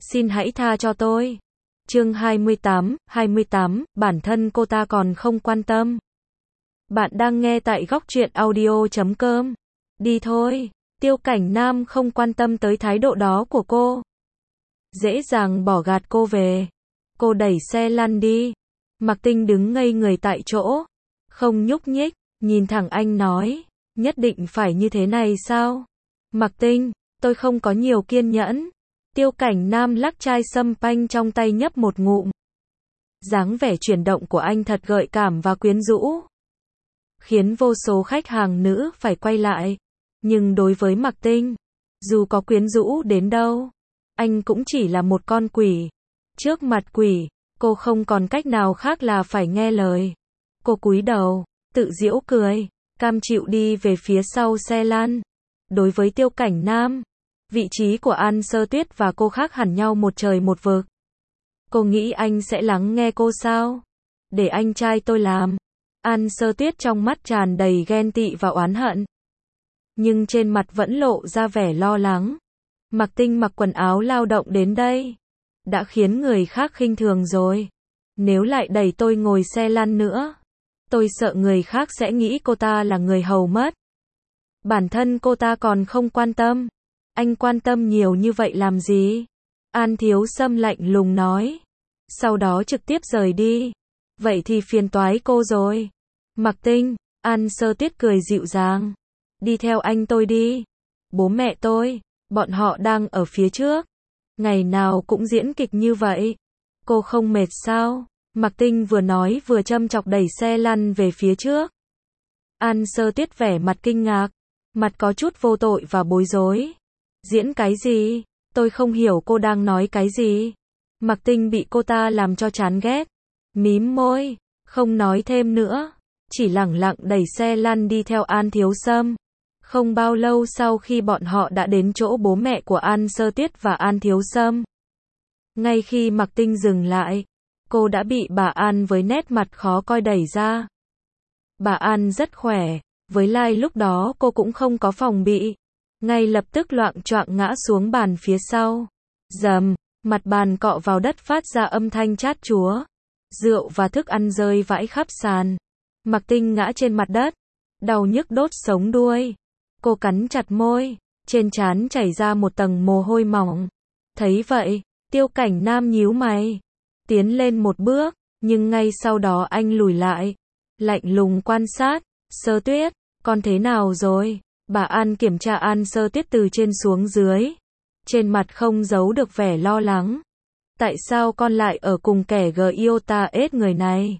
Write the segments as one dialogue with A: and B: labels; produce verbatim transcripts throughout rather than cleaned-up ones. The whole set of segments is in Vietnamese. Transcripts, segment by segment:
A: Xin hãy tha cho tôi. Chương hai mươi tám, hai mươi tám, bản thân cô ta còn không quan tâm. Bạn đang nghe tại góc truyện audio chấm com. Đi thôi. Tiêu Cảnh Nam không quan tâm tới thái độ đó của cô. Dễ dàng bỏ gạt cô về. Cô đẩy xe lăn đi. Mạc Tinh đứng ngây người tại chỗ. Không nhúc nhích, nhìn thẳng anh nói. Nhất định phải như thế này sao? Mạc Tinh, tôi không có nhiều kiên nhẫn. Tiêu Cảnh Nam lắc chai sâm panh trong tay nhấp một ngụm. Dáng vẻ chuyển động của anh thật gợi cảm và quyến rũ. Khiến vô số khách hàng nữ phải quay lại. Nhưng đối với Mạc Tinh, dù có quyến rũ đến đâu, anh cũng chỉ là một con quỷ. Trước mặt quỷ, cô không còn cách nào khác là phải nghe lời. Cô cúi đầu, tự giễu cười, cam chịu đi về phía sau xe lăn. Đối với Tiêu Cảnh Nam, vị trí của An Sơ Tuyết và cô khác hẳn nhau một trời một vực. Cô nghĩ anh sẽ lắng nghe cô sao? Để anh trai tôi làm. An Sơ Tuyết trong mắt tràn đầy ghen tị và oán hận. Nhưng trên mặt vẫn lộ ra vẻ lo lắng. Mạc Tinh mặc quần áo lao động đến đây. Đã khiến người khác khinh thường rồi. Nếu lại đẩy tôi ngồi xe lăn nữa, tôi sợ người khác sẽ nghĩ cô ta là người hầu mất. Bản thân cô ta còn không quan tâm. Anh quan tâm nhiều như vậy làm gì? An Thiếu Sâm lạnh lùng nói. Sau đó trực tiếp rời đi. Vậy thì phiền toái cô rồi. Mạc Tinh, An Sơ Tuyết cười dịu dàng. Đi theo anh tôi đi. Bố mẹ tôi, bọn họ đang ở phía trước. Ngày nào cũng diễn kịch như vậy. Cô không mệt sao? Mạc Tinh vừa nói vừa châm chọc đẩy xe lăn về phía trước. An Sơ Tuyết vẻ mặt kinh ngạc. Mặt có chút vô tội và bối rối. Diễn cái gì? Tôi không hiểu cô đang nói cái gì. Mạc Tinh bị cô ta làm cho chán ghét. Mím môi, không nói thêm nữa. Chỉ lẳng lặng đẩy xe lăn đi theo An Thiếu Sâm. Không bao lâu sau khi bọn họ đã đến chỗ bố mẹ của An Sơ Tuyết và An Thiếu Sâm. Ngay khi Mạc Tinh dừng lại, cô đã bị bà An với nét mặt khó coi đẩy ra. Bà An rất khỏe, với lai lúc đó cô cũng không có phòng bị. Ngay lập tức loạng choạng ngã xuống bàn phía sau. Dầm, mặt bàn cọ vào đất phát ra âm thanh chát chúa. Rượu và thức ăn rơi vãi khắp sàn. Mạc Tinh ngã trên mặt đất. Đau nhức đốt sống đuôi. Cô cắn chặt môi. Trên trán chảy ra một tầng mồ hôi mỏng. Thấy vậy, Tiêu Cảnh Nam nhíu mày. Tiến lên một bước, nhưng ngay sau đó anh lùi lại. Lạnh lùng quan sát. Sơ Tuyết, con thế nào rồi? Bà An kiểm tra An Sơ Tuyết từ trên xuống dưới. Trên mặt không giấu được vẻ lo lắng. Tại sao con lại ở cùng kẻ Giota ết người này?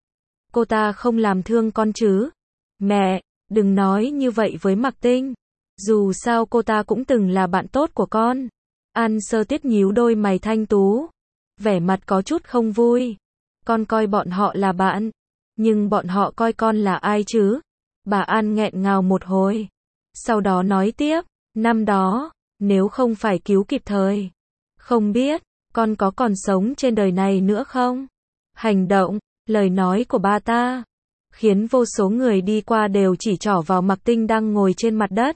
A: Cô ta không làm thương con chứ? Mẹ, đừng nói như vậy với Mạc Tinh. Dù sao cô ta cũng từng là bạn tốt của con. An Sơ Tuyết nhíu đôi mày thanh tú. Vẻ mặt có chút không vui. Con coi bọn họ là bạn. Nhưng bọn họ coi con là ai chứ? Bà An nghẹn ngào một hồi. Sau đó nói tiếp. Năm đó, nếu không phải cứu kịp thời. Không biết, con có còn sống trên đời này nữa không? Hành động, lời nói của ba ta khiến vô số người đi qua đều chỉ trỏ vào Mạc Tinh đang ngồi trên mặt đất.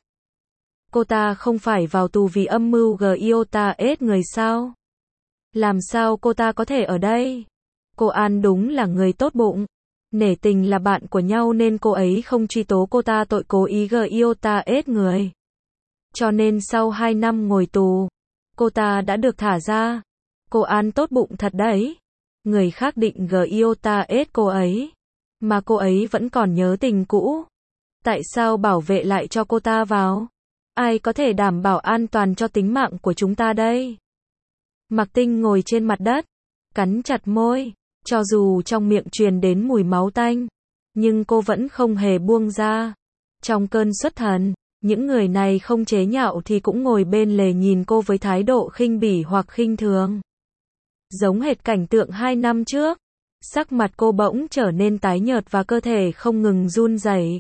A: Cô ta không phải vào tù vì âm mưu Giota ết người sao? Làm sao cô ta có thể ở đây? Cô An đúng là người tốt bụng. Nể tình là bạn của nhau nên cô ấy không truy tố cô ta tội cố ý Giota ết người. Cho nên sau hai năm ngồi tù, cô ta đã được thả ra. Cô An tốt bụng thật đấy. Người khác định Giota ết cô ấy, mà cô ấy vẫn còn nhớ tình cũ. Tại sao bảo vệ lại cho cô ta vào? Ai có thể đảm bảo an toàn cho tính mạng của chúng ta đây? Mạc Tinh ngồi trên mặt đất, cắn chặt môi. Cho dù trong miệng truyền đến mùi máu tanh, nhưng cô vẫn không hề buông ra. Trong cơn xuất thần, những người này không chế nhạo thì cũng ngồi bên lề nhìn cô với thái độ khinh bỉ hoặc khinh thường. Giống hệt cảnh tượng hai năm trước. Sắc mặt cô bỗng trở nên tái nhợt và cơ thể không ngừng run rẩy.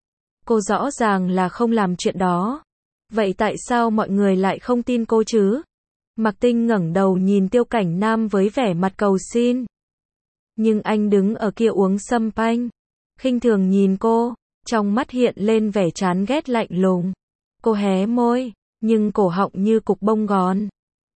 A: Cô rõ ràng là không làm chuyện đó. Vậy tại sao mọi người lại không tin cô chứ? Mạc Tinh ngẩng đầu nhìn Tiêu Cảnh Nam với vẻ mặt cầu xin. Nhưng anh đứng ở kia uống sâm panh, khinh thường nhìn cô, trong mắt hiện lên vẻ chán ghét lạnh lùng. Cô hé môi, nhưng cổ họng như cục bông gòn.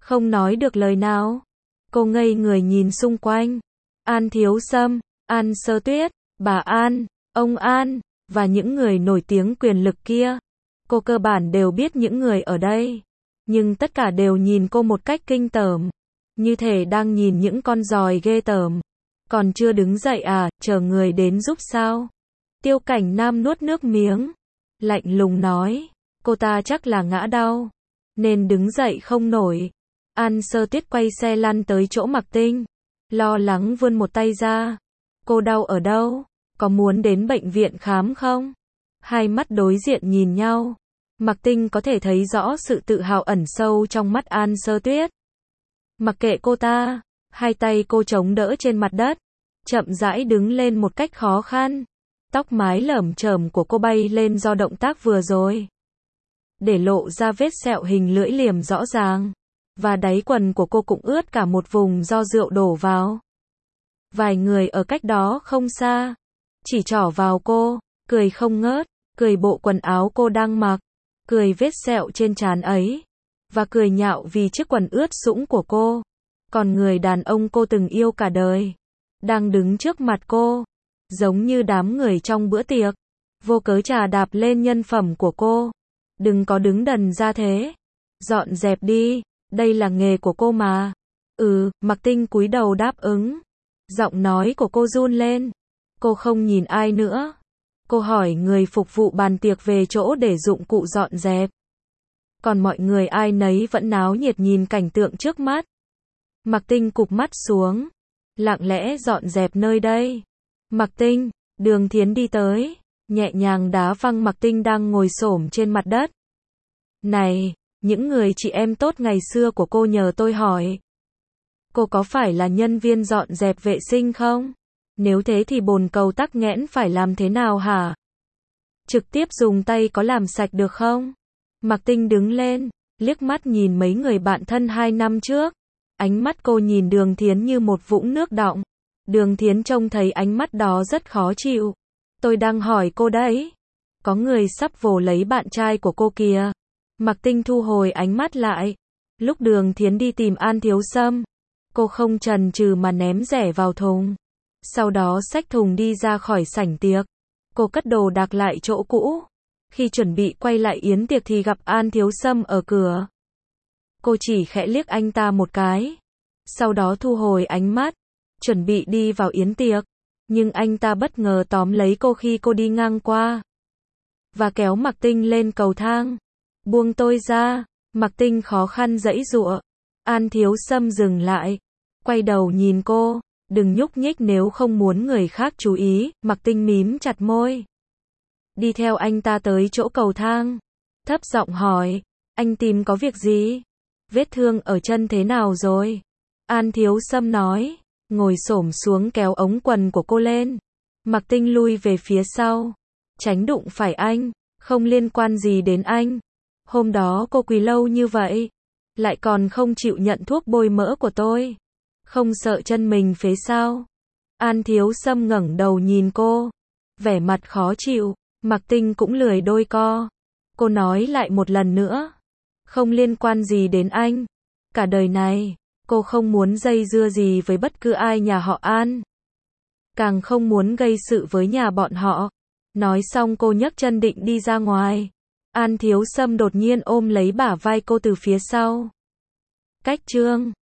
A: không nói được lời nào. Cô ngây người nhìn xung quanh. An Thiếu Sâm, An Sơ Tuyết, bà An, ông An, và những người nổi tiếng quyền lực kia. Cô cơ bản đều biết những người ở đây. Nhưng tất cả đều nhìn cô một cách kinh tởm. Như thể đang nhìn những con giòi ghê tởm. Còn chưa đứng dậy à, chờ người đến giúp sao? Tiêu Cảnh Nam nuốt nước miếng. Lạnh lùng nói. Cô ta chắc là ngã đau. Nên đứng dậy không nổi. An Sơ Tuyết quay xe lăn tới chỗ Mạc Tinh. Lo lắng vươn một tay ra. Cô đau ở đâu? Có muốn đến bệnh viện khám không? Hai mắt đối diện nhìn nhau. Mạc Tinh có thể thấy rõ sự tự hào ẩn sâu trong mắt An Sơ Tuyết. Mặc kệ cô ta, hai tay cô chống đỡ trên mặt đất, chậm rãi đứng lên một cách khó khăn. Tóc mái lởm chởm của cô bay lên do động tác vừa rồi, để lộ ra vết sẹo hình lưỡi liềm rõ ràng. Và đáy quần của cô cũng ướt cả một vùng do rượu đổ vào. Vài người ở cách đó không xa, chỉ trỏ vào cô, cười không ngớt, cười bộ quần áo cô đang mặc, cười vết sẹo trên trán ấy, và cười nhạo vì chiếc quần ướt sũng của cô. Còn người đàn ông cô từng yêu cả đời, đang đứng trước mặt cô, giống như đám người trong bữa tiệc, vô cớ chà đạp lên nhân phẩm của cô. Đừng có đứng đần ra thế. Dọn dẹp đi, đây là nghề của cô mà. Ừ, Mạc Tinh cúi đầu đáp ứng. Giọng nói của cô run lên. Cô không nhìn ai nữa. Cô hỏi người phục vụ bàn tiệc về chỗ để dụng cụ dọn dẹp. Còn mọi người ai nấy vẫn náo nhiệt nhìn cảnh tượng trước mắt. Mạc Tinh cụp mắt xuống, lặng lẽ dọn dẹp nơi đây. Mạc Tinh, Đường Thiến đi tới, nhẹ nhàng đá văng Mạc Tinh đang ngồi xổm trên mặt đất. Này, những người chị em tốt ngày xưa của cô nhờ tôi hỏi. Cô có phải là nhân viên dọn dẹp vệ sinh không? Nếu thế thì bồn cầu tắc nghẽn phải làm thế nào hả? Trực tiếp dùng tay có làm sạch được không? Mạc Tinh đứng lên, liếc mắt nhìn mấy người bạn thân hai năm trước. Ánh mắt cô nhìn Đường Thiến như một vũng nước đọng. Đường Thiến trông thấy ánh mắt đó rất khó chịu. Tôi đang hỏi cô đấy. Có người sắp vồ lấy bạn trai của cô kìa. Mạc Tinh thu hồi ánh mắt lại. Lúc Đường Thiến đi tìm An Thiếu Sâm, cô không chần chừ mà ném rẻ vào thùng. Sau đó xách thùng đi ra khỏi sảnh tiệc. Cô cất đồ đạc lại chỗ cũ. Khi chuẩn bị quay lại yến tiệc thì gặp An Thiếu Sâm ở cửa. Cô chỉ khẽ liếc anh ta một cái. Sau đó thu hồi ánh mắt, chuẩn bị đi vào yến tiệc. Nhưng anh ta bất ngờ tóm lấy cô khi cô đi ngang qua. Và kéo Mạc Tinh lên cầu thang. Buông tôi ra. Mạc Tinh khó khăn giãy giụa. An Thiếu Sâm dừng lại. Quay đầu nhìn cô. Đừng nhúc nhích nếu không muốn người khác chú ý. Mạc Tinh mím chặt môi. Đi theo anh ta tới chỗ cầu thang. Thấp giọng hỏi. Anh tìm có việc gì? Vết thương ở chân thế nào rồi? An Thiếu Sâm nói. Ngồi xổm xuống kéo ống quần của cô lên. Mạc Tinh lui về phía sau. Tránh đụng phải anh. Không liên quan gì đến anh. Hôm đó cô quỳ lâu như vậy. Lại còn không chịu nhận thuốc bôi mỡ của tôi. Không sợ chân mình phế sao? An Thiếu Sâm ngẩng đầu nhìn cô. Vẻ mặt khó chịu. Mạc Tinh cũng lười đôi co. Cô nói lại một lần nữa. Không liên quan gì đến anh. Cả đời này, cô không muốn dây dưa gì với bất cứ ai nhà họ An. Càng không muốn gây sự với nhà bọn họ. Nói xong cô nhấc chân định đi ra ngoài. An Thiếu Sâm đột nhiên ôm lấy bả vai cô từ phía sau. Cách chương